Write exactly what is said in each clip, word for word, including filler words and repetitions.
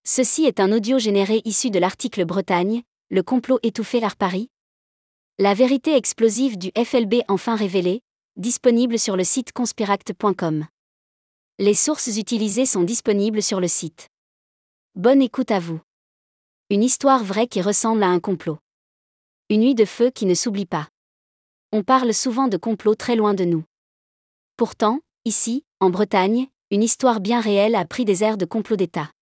Ceci est un audio généré issu de l'article Bretagne, le complot étouffé par Paris. La vérité explosive du F L B enfin révélée, disponible sur le site conspiract point com. Les sources utilisées sont disponibles sur le site. Bonne écoute à vous. Une histoire vraie qui ressemble à un complot. Une nuit de feu qui ne s'oublie pas. On parle souvent de complots très loin de nous. Pourtant, ici, en Bretagne, une histoire bien réelle a pris des airs de complot d'État.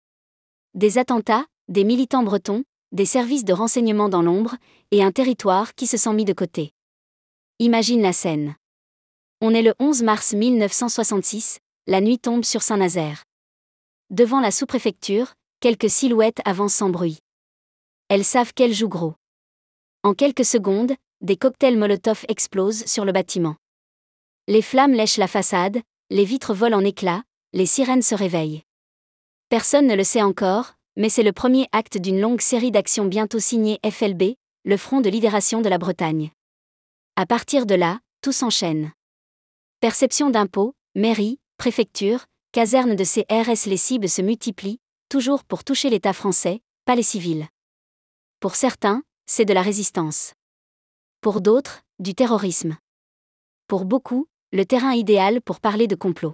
Des attentats, des militants bretons, des services de renseignement dans l'ombre, et un territoire qui se sent mis de côté. Imagine la scène. On est le onze mars mille neuf cent soixante-six, la nuit tombe sur Saint-Nazaire. Devant la sous-préfecture, quelques silhouettes avancent sans bruit. Elles savent qu'elles jouent gros. En quelques secondes, des cocktails Molotov explosent sur le bâtiment. Les flammes lèchent la façade, les vitres volent en éclats, les sirènes se réveillent. Personne ne le sait encore, mais c'est le premier acte d'une longue série d'actions bientôt signées F L B, le Front de libération de la Bretagne. À partir de là, tout s'enchaîne. Perception d'impôts, mairie, préfecture, caserne de C R S. Les cibles se multiplient, toujours pour toucher l'État français, pas les civils. Pour certains, c'est de la résistance. Pour d'autres, du terrorisme. Pour beaucoup, le terrain idéal pour parler de complot.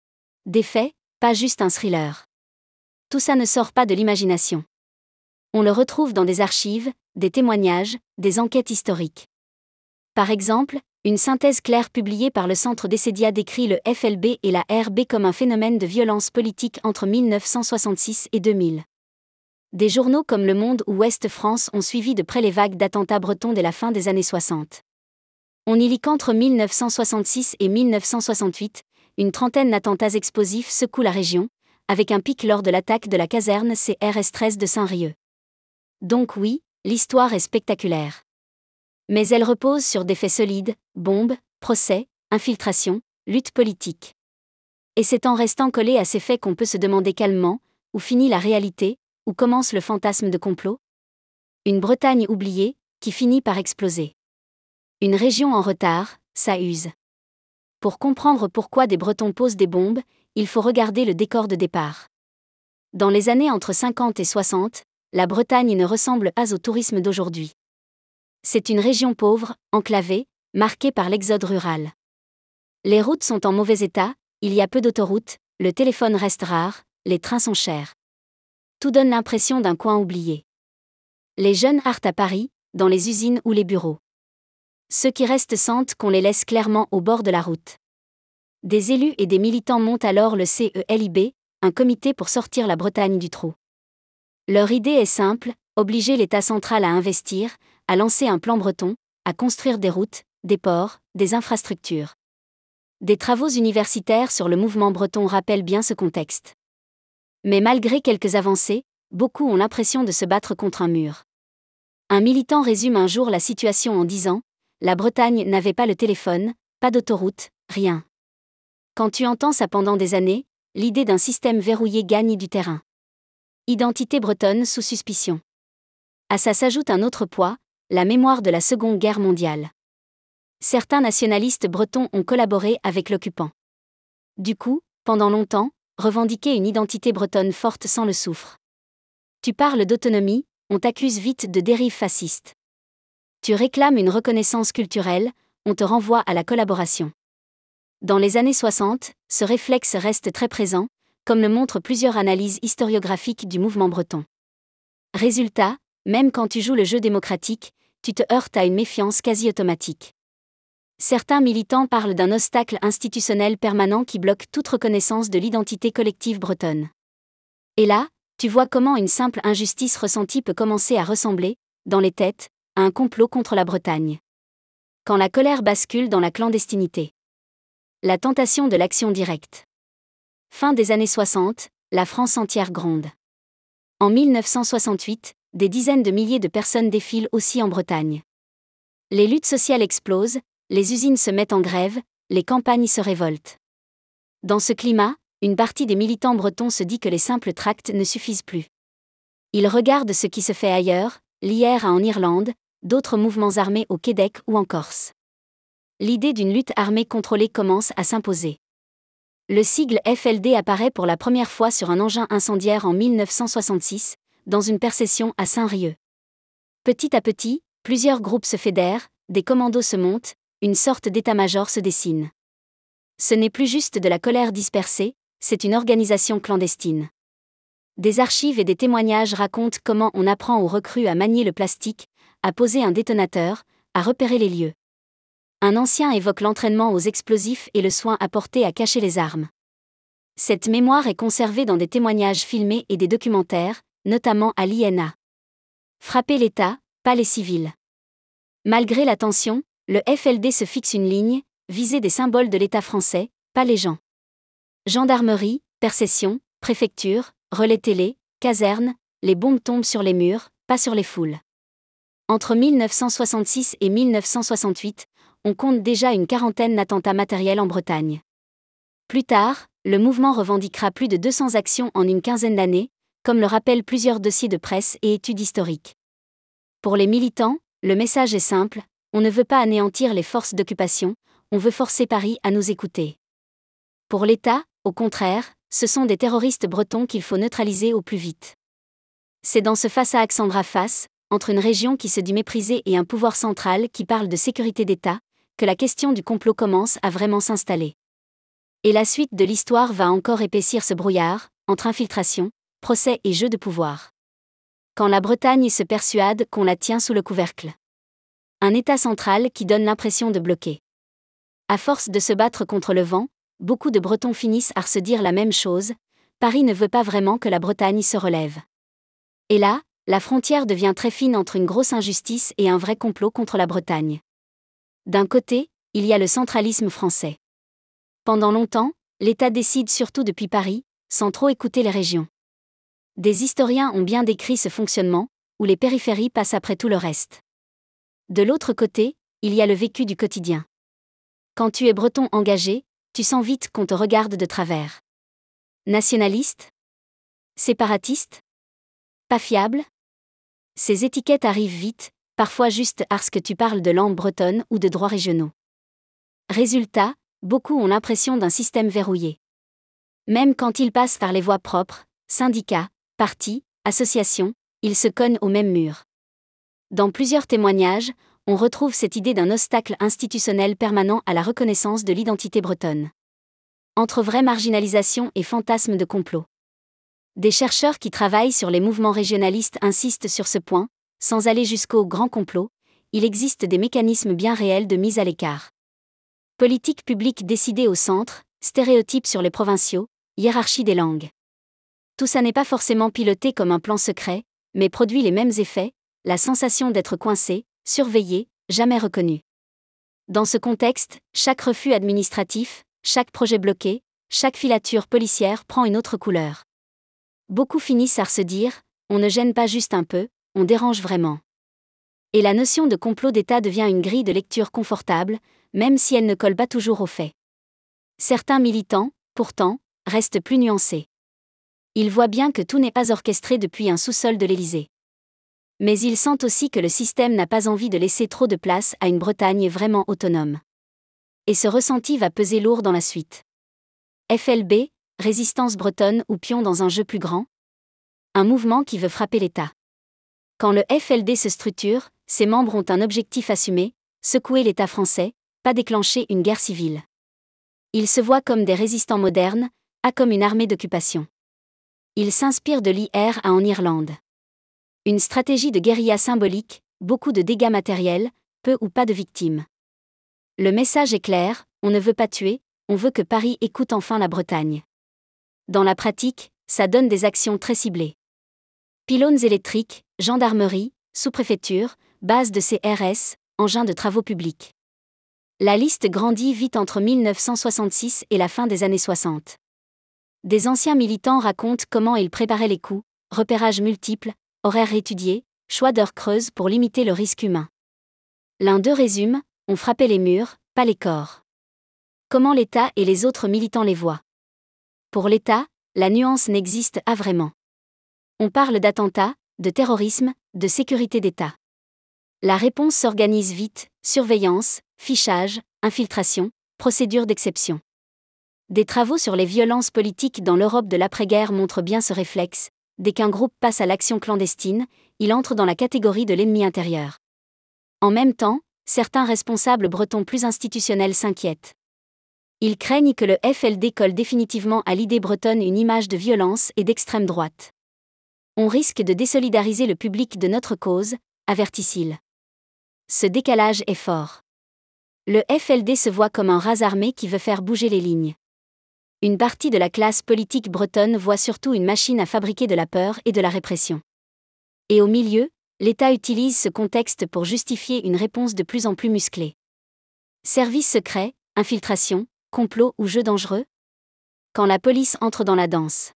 Des faits, pas juste un thriller. Tout ça ne sort pas de l'imagination. On le retrouve dans des archives, des témoignages, des enquêtes historiques. Par exemple, une synthèse claire publiée par le Centre d'Essédia décrit le F L B et la R B comme un phénomène de violence politique entre mille neuf cent soixante-six et deux mille. Des journaux comme Le Monde ou Ouest France ont suivi de près les vagues d'attentats bretons dès la fin des années soixante. On y lit qu'entre mille neuf cent soixante-six et mille neuf cent soixante-huit, une trentaine d'attentats explosifs secouent la région, avec un pic lors de l'attaque de la caserne C R S treize de Saint-Rieux. Donc oui, l'histoire est spectaculaire. Mais elle repose sur des faits solides, bombes, procès, infiltration, lutte politique. Et c'est en restant collé à ces faits qu'on peut se demander calmement, où finit la réalité, où commence le fantasme de complot ? Une Bretagne oubliée, qui finit par exploser. Une région en retard, ça use. Pour comprendre pourquoi des Bretons posent des bombes, il faut regarder le décor de départ. Dans les années entre cinquante et soixante, la Bretagne ne ressemble pas au tourisme d'aujourd'hui. C'est une région pauvre, enclavée, marquée par l'exode rural. Les routes sont en mauvais état, il y a peu d'autoroutes, le téléphone reste rare, les trains sont chers. Tout donne l'impression d'un coin oublié. Les jeunes partent à Paris, dans les usines ou les bureaux. Ceux qui restent sentent qu'on les laisse clairement au bord de la route. Des élus et des militants montent alors le C E L I B, un comité pour sortir la Bretagne du trou. Leur idée est simple, obliger l'État central à investir, à lancer un plan breton, à construire des routes, des ports, des infrastructures. Des travaux universitaires sur le mouvement breton rappellent bien ce contexte. Mais malgré quelques avancées, beaucoup ont l'impression de se battre contre un mur. Un militant résume un jour la situation en disant « La Bretagne n'avait pas le téléphone, pas d'autoroute, rien. » Quand tu entends ça pendant des années, l'idée d'un système verrouillé gagne du terrain. Identité bretonne sous suspicion. À ça s'ajoute un autre poids, la mémoire de la Seconde Guerre mondiale. Certains nationalistes bretons ont collaboré avec l'occupant. Du coup, pendant longtemps, revendiquer une identité bretonne forte sans le souffre. Tu parles d'autonomie, on t'accuse vite de dérive fasciste. Tu réclames une reconnaissance culturelle, on te renvoie à la collaboration. Dans les années soixante, ce réflexe reste très présent, comme le montrent plusieurs analyses historiographiques du mouvement breton. Résultat, même quand tu joues le jeu démocratique, tu te heurtes à une méfiance quasi automatique. Certains militants parlent d'un obstacle institutionnel permanent qui bloque toute reconnaissance de l'identité collective bretonne. Et là, tu vois comment une simple injustice ressentie peut commencer à ressembler, dans les têtes, à un complot contre la Bretagne. Quand la colère bascule dans la clandestinité. La tentation de l'action directe. Fin des années soixante, la France entière gronde. En mille neuf cent soixante-huit, des dizaines de milliers de personnes défilent aussi en Bretagne. Les luttes sociales explosent, les usines se mettent en grève, les campagnes se révoltent. Dans ce climat, une partie des militants bretons se dit que les simples tracts ne suffisent plus. Ils regardent ce qui se fait ailleurs, l'I R A en Irlande, d'autres mouvements armés au Québec ou en Corse. L'idée d'une lutte armée contrôlée commence à s'imposer. Le sigle F L D apparaît pour la première fois sur un engin incendiaire en mille neuf cent soixante-six, dans une percession à Saint-Rieux. Petit à petit, plusieurs groupes se fédèrent, des commandos se montent, une sorte d'état-major se dessine. Ce n'est plus juste de la colère dispersée, c'est une organisation clandestine. Des archives et des témoignages racontent comment on apprend aux recrues à manier le plastique, à poser un détonateur, à repérer les lieux. Un ancien évoque l'entraînement aux explosifs et le soin apporté à cacher les armes. Cette mémoire est conservée dans des témoignages filmés et des documentaires, notamment à l'I N A. Frapper l'État, pas les civils. Malgré la tension, le F L D se fixe une ligne, viser des symboles de l'État français, pas les gens. Gendarmerie, percession, préfecture, relais télé, caserne, les bombes tombent sur les murs, pas sur les foules. Entre mille neuf cent soixante-six et mille neuf cent soixante-huit, on compte déjà une quarantaine d'attentats matériels en Bretagne. Plus tard, le mouvement revendiquera plus de deux cents actions en une quinzaine d'années, comme le rappellent plusieurs dossiers de presse et études historiques. Pour les militants, le message est simple, on ne veut pas anéantir les forces d'occupation, on veut forcer Paris à nous écouter. Pour l'État, au contraire, ce sont des terroristes bretons qu'il faut neutraliser au plus vite. C'est dans ce face-à-face, entre une région qui se dit méprisée et un pouvoir central qui parle de sécurité d'État, que la question du complot commence à vraiment s'installer. Et la suite de l'histoire va encore épaissir ce brouillard, entre infiltration, procès et jeu de pouvoir. Quand la Bretagne se persuade qu'on la tient sous le couvercle. Un État central qui donne l'impression de bloquer. À force de se battre contre le vent, beaucoup de Bretons finissent par se dire la même chose, Paris ne veut pas vraiment que la Bretagne se relève. Et là, la frontière devient très fine entre une grosse injustice et un vrai complot contre la Bretagne. D'un côté, il y a le centralisme français. Pendant longtemps, l'État décide surtout depuis Paris, sans trop écouter les régions. Des historiens ont bien décrit ce fonctionnement, où les périphéries passent après tout le reste. De l'autre côté, il y a le vécu du quotidien. Quand tu es breton engagé, tu sens vite qu'on te regarde de travers. Nationaliste ? Séparatiste ? Pas fiable ? Ces étiquettes arrivent vite, parfois juste parce que tu parles de langue bretonne ou de droits régionaux. Résultat, beaucoup ont l'impression d'un système verrouillé. Même quand ils passent par les voies propres, syndicats, partis, associations, ils se cognent au même mur. Dans plusieurs témoignages, on retrouve cette idée d'un obstacle institutionnel permanent à la reconnaissance de l'identité bretonne. Entre vraie marginalisation et fantasme de complot. Des chercheurs qui travaillent sur les mouvements régionalistes insistent sur ce point, sans aller jusqu'au grand complot, il existe des mécanismes bien réels de mise à l'écart. Politique publique décidée au centre, stéréotypes sur les provinciaux, hiérarchie des langues. Tout ça n'est pas forcément piloté comme un plan secret, mais produit les mêmes effets, la sensation d'être coincé, surveillé, jamais reconnu. Dans ce contexte, chaque refus administratif, chaque projet bloqué, chaque filature policière prend une autre couleur. Beaucoup finissent par se dire, on ne gêne pas juste un peu, on dérange vraiment. Et la notion de complot d'État devient une grille de lecture confortable, même si elle ne colle pas toujours aux faits. Certains militants, pourtant, restent plus nuancés. Ils voient bien que tout n'est pas orchestré depuis un sous-sol de l'Élysée. Mais ils sentent aussi que le système n'a pas envie de laisser trop de place à une Bretagne vraiment autonome. Et ce ressenti va peser lourd dans la suite. F L B, résistance bretonne ou pion dans un jeu plus grand ? Un mouvement qui veut frapper l'État. Quand le F L D se structure, ses membres ont un objectif assumé, secouer l'État français, pas déclencher une guerre civile. Ils se voient comme des résistants modernes, pas comme une armée d'occupation. Ils s'inspirent de l'I R A en Irlande. Une stratégie de guérilla symbolique, beaucoup de dégâts matériels, peu ou pas de victimes. Le message est clair, on ne veut pas tuer, on veut que Paris écoute enfin la Bretagne. Dans la pratique, ça donne des actions très ciblées. Pylônes électriques, gendarmerie, sous-préfecture, base de C R S, engins de travaux publics. La liste grandit vite entre mille neuf cent soixante-six et la fin des années soixante. Des anciens militants racontent comment ils préparaient les coups, repérages multiples, horaires étudiés, choix d'heures creuses pour limiter le risque humain. L'un d'eux résume, on frappait les murs, pas les corps. Comment l'État et les autres militants les voient ? Pour l'État, la nuance n'existe pas vraiment. On parle d'attentats, de terrorisme, de sécurité d'État. La réponse s'organise vite, surveillance, fichage, infiltration, procédure d'exception. Des travaux sur les violences politiques dans l'Europe de l'après-guerre montrent bien ce réflexe. Dès qu'un groupe passe à l'action clandestine, il entre dans la catégorie de l'ennemi intérieur. En même temps, certains responsables bretons plus institutionnels s'inquiètent. Ils craignent que le F L D colle définitivement à l'idée bretonne une image de violence et d'extrême droite. On risque de désolidariser le public de notre cause, avertissent-ils. Ce décalage est fort. Le F L D se voit comme un raz armé qui veut faire bouger les lignes. Une partie de la classe politique bretonne voit surtout une machine à fabriquer de la peur et de la répression. Et au milieu, l'État utilise ce contexte pour justifier une réponse de plus en plus musclée. Services secrets, infiltration, complot ou jeux dangereux ? Quand la police entre dans la danse.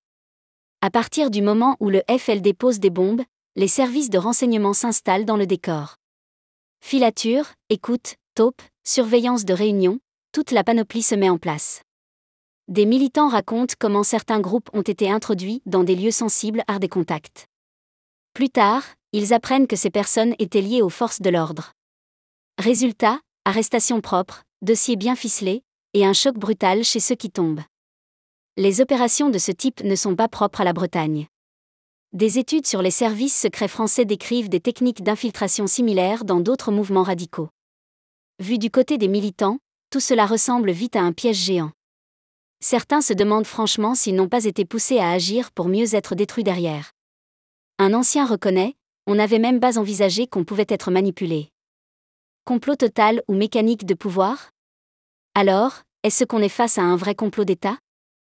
À partir du moment où le F L D pose des bombes, les services de renseignement s'installent dans le décor. Filature, écoute, taupe, surveillance de réunions, toute la panoplie se met en place. Des militants racontent comment certains groupes ont été introduits dans des lieux sensibles à des contacts. Plus tard, ils apprennent que ces personnes étaient liées aux forces de l'ordre. Résultat, arrestation propre, dossier bien ficelé, et un choc brutal chez ceux qui tombent. Les opérations de ce type ne sont pas propres à la Bretagne. Des études sur les services secrets français décrivent des techniques d'infiltration similaires dans d'autres mouvements radicaux. Vu du côté des militants, tout cela ressemble vite à un piège géant. Certains se demandent franchement s'ils n'ont pas été poussés à agir pour mieux être détruits derrière. Un ancien reconnaît, on n'avait même pas envisagé qu'on pouvait être manipulé. Complot total ou mécanique de pouvoir ? Alors, est-ce qu'on est face à un vrai complot d'État ?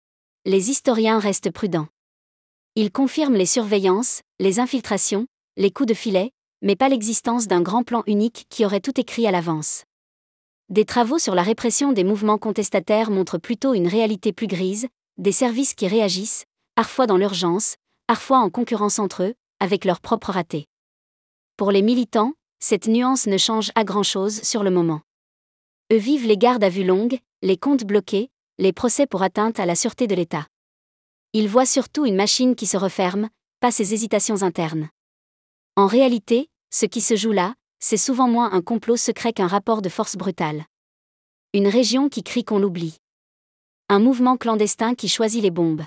Les historiens restent prudents. Ils confirment les surveillances, les infiltrations, les coups de filet, mais pas l'existence d'un grand plan unique qui aurait tout écrit à l'avance. Des travaux sur la répression des mouvements contestataires montrent plutôt une réalité plus grise, des services qui réagissent, parfois dans l'urgence, parfois en concurrence entre eux, avec leurs propres ratés. Pour les militants, cette nuance ne change à grand-chose sur le moment. Eux vivent les gardes à vue longue, les comptes bloqués, les procès pour atteinte à la sûreté de l'État. Ils voient surtout une machine qui se referme, pas ses hésitations internes. En réalité, ce qui se joue là, c'est souvent moins un complot secret qu'un rapport de force brutal. Une région qui crie qu'on l'oublie. Un mouvement clandestin qui choisit les bombes.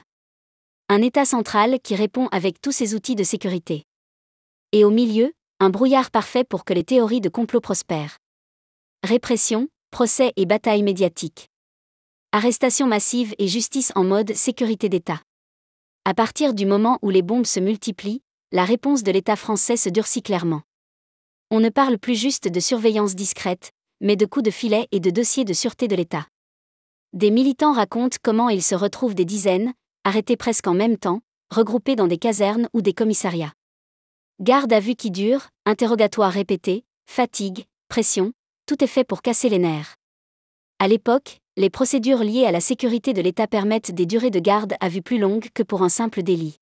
Un État central qui répond avec tous ses outils de sécurité. Et au milieu, un brouillard parfait pour que les théories de complot prospèrent. Répression, procès et bataille médiatique. Arrestation massive et justice en mode sécurité d'État. À partir du moment où les bombes se multiplient, la réponse de l'État français se durcit clairement. On ne parle plus juste de surveillance discrète, mais de coups de filet et de dossiers de sûreté de l'État. Des militants racontent comment ils se retrouvent des dizaines, arrêtés presque en même temps, regroupés dans des casernes ou des commissariats. Garde à vue qui dure, interrogatoires répétés, fatigue, pression, tout est fait pour casser les nerfs. À l'époque, les procédures liées à la sécurité de l'État permettent des durées de garde à vue plus longues que pour un simple délit.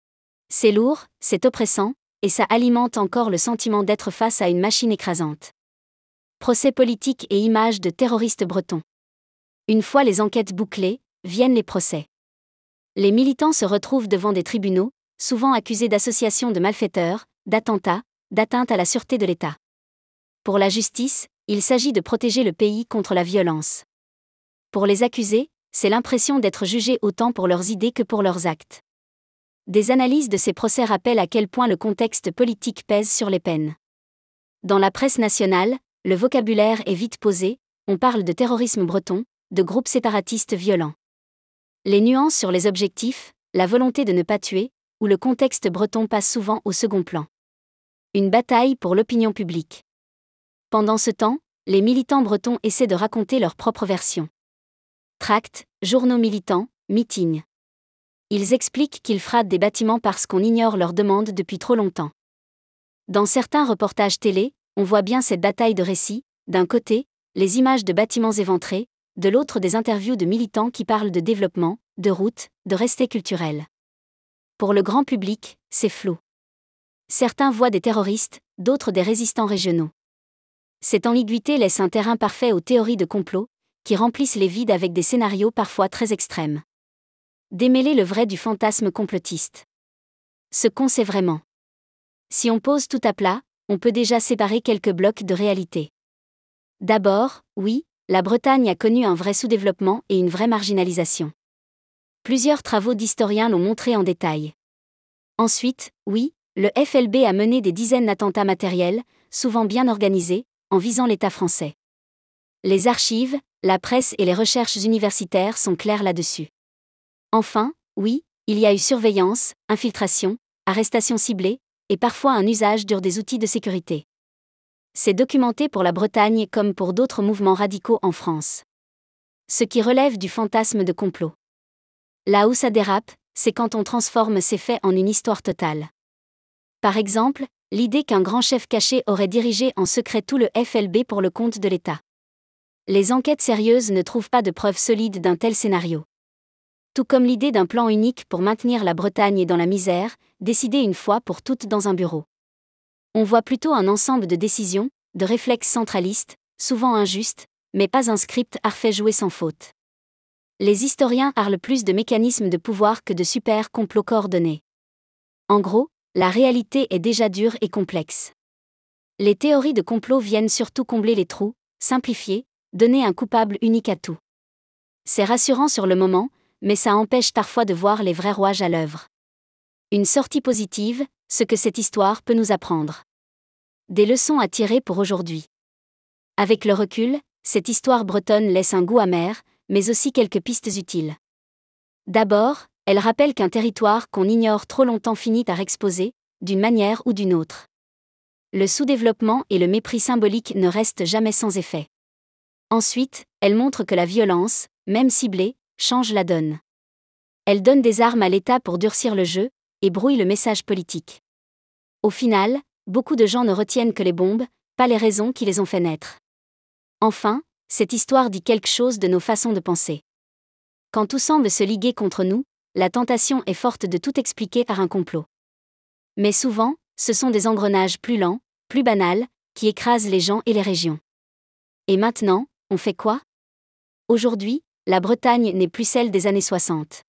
C'est lourd, c'est oppressant, et ça alimente encore le sentiment d'être face à une machine écrasante. Procès politiques et images de terroristes bretons. Une fois les enquêtes bouclées, viennent les procès. Les militants se retrouvent devant des tribunaux, souvent accusés d'association de malfaiteurs, d'attentats, d'atteinte à la sûreté de l'État. Pour la justice, il s'agit de protéger le pays contre la violence. Pour les accusés, c'est l'impression d'être jugés autant pour leurs idées que pour leurs actes. Des analyses de ces procès rappellent à quel point le contexte politique pèse sur les peines. Dans la presse nationale, le vocabulaire est vite posé, on parle de terrorisme breton, de groupes séparatistes violents. Les nuances sur les objectifs, la volonté de ne pas tuer, ou le contexte breton passent souvent au second plan. Une bataille pour l'opinion publique. Pendant ce temps, les militants bretons essaient de raconter leur propre version. Tracts, journaux militants, meetings. Ils expliquent qu'ils frappent des bâtiments parce qu'on ignore leurs demandes depuis trop longtemps. Dans certains reportages télé, on voit bien cette bataille de récits, d'un côté, les images de bâtiments éventrés, de l'autre des interviews de militants qui parlent de développement, de routes, de restés culturels. Pour le grand public, c'est flou. Certains voient des terroristes, d'autres des résistants régionaux. Cette ambiguïté laisse un terrain parfait aux théories de complot, qui remplissent les vides avec des scénarios parfois très extrêmes. Démêler le vrai du fantasme complotiste. Ce qu'on sait vraiment. Si on pose tout à plat, on peut déjà séparer quelques blocs de réalité. D'abord, oui, la Bretagne a connu un vrai sous-développement et une vraie marginalisation. Plusieurs travaux d'historiens l'ont montré en détail. Ensuite, oui, le F L B a mené des dizaines d'attentats matériels, souvent bien organisés, en visant l'État français. Les archives, la presse et les recherches universitaires sont claires là-dessus. Enfin, oui, il y a eu surveillance, infiltration, arrestation ciblée, et parfois un usage dur des outils de sécurité. C'est documenté pour la Bretagne comme pour d'autres mouvements radicaux en France. Ce qui relève du fantasme de complot. Là où ça dérape, c'est quand on transforme ces faits en une histoire totale. Par exemple, l'idée qu'un grand chef caché aurait dirigé en secret tout le F L B pour le compte de l'État. Les enquêtes sérieuses ne trouvent pas de preuves solides d'un tel scénario. Tout comme l'idée d'un plan unique pour maintenir la Bretagne dans la misère, décidé une fois pour toutes dans un bureau. On voit plutôt un ensemble de décisions, de réflexes centralistes, souvent injustes, mais pas un script parfait joué sans faute. Les historiens parlent plus de mécanismes de pouvoir que de super complots coordonnés. En gros, la réalité est déjà dure et complexe. Les théories de complot viennent surtout combler les trous, simplifier, donner un coupable unique à tout. C'est rassurant sur le moment, mais ça empêche parfois de voir les vrais rouages à l'œuvre. Une sortie positive, ce que cette histoire peut nous apprendre. Des leçons à tirer pour aujourd'hui. Avec le recul, cette histoire bretonne laisse un goût amer, mais aussi quelques pistes utiles. D'abord, elle rappelle qu'un territoire qu'on ignore trop longtemps finit par exposer, d'une manière ou d'une autre. Le sous-développement et le mépris symbolique ne restent jamais sans effet. Ensuite, elle montre que la violence, même ciblée, change la donne. Elle donne des armes à l'État pour durcir le jeu, et brouille le message politique. Au final, beaucoup de gens ne retiennent que les bombes, pas les raisons qui les ont fait naître. Enfin, cette histoire dit quelque chose de nos façons de penser. Quand tout semble se liguer contre nous, la tentation est forte de tout expliquer par un complot. Mais souvent, ce sont des engrenages plus lents, plus banals, qui écrasent les gens et les régions. Et maintenant, on fait quoi ? Aujourd'hui, la Bretagne n'est plus celle des années soixante.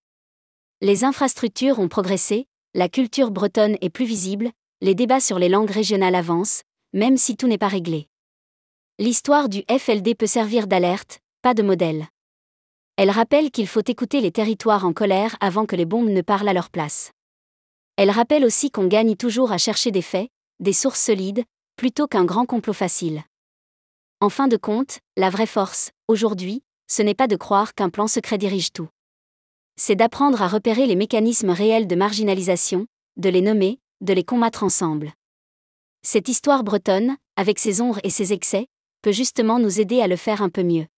Les infrastructures ont progressé, la culture bretonne est plus visible, les débats sur les langues régionales avancent, même si tout n'est pas réglé. L'histoire du F L D peut servir d'alerte, pas de modèle. Elle rappelle qu'il faut écouter les territoires en colère avant que les bombes ne parlent à leur place. Elle rappelle aussi qu'on gagne toujours à chercher des faits, des sources solides, plutôt qu'un grand complot facile. En fin de compte, la vraie force, aujourd'hui, ce n'est pas de croire qu'un plan secret dirige tout. C'est d'apprendre à repérer les mécanismes réels de marginalisation, de les nommer, de les combattre ensemble. Cette histoire bretonne, avec ses ombres et ses excès, peut justement nous aider à le faire un peu mieux.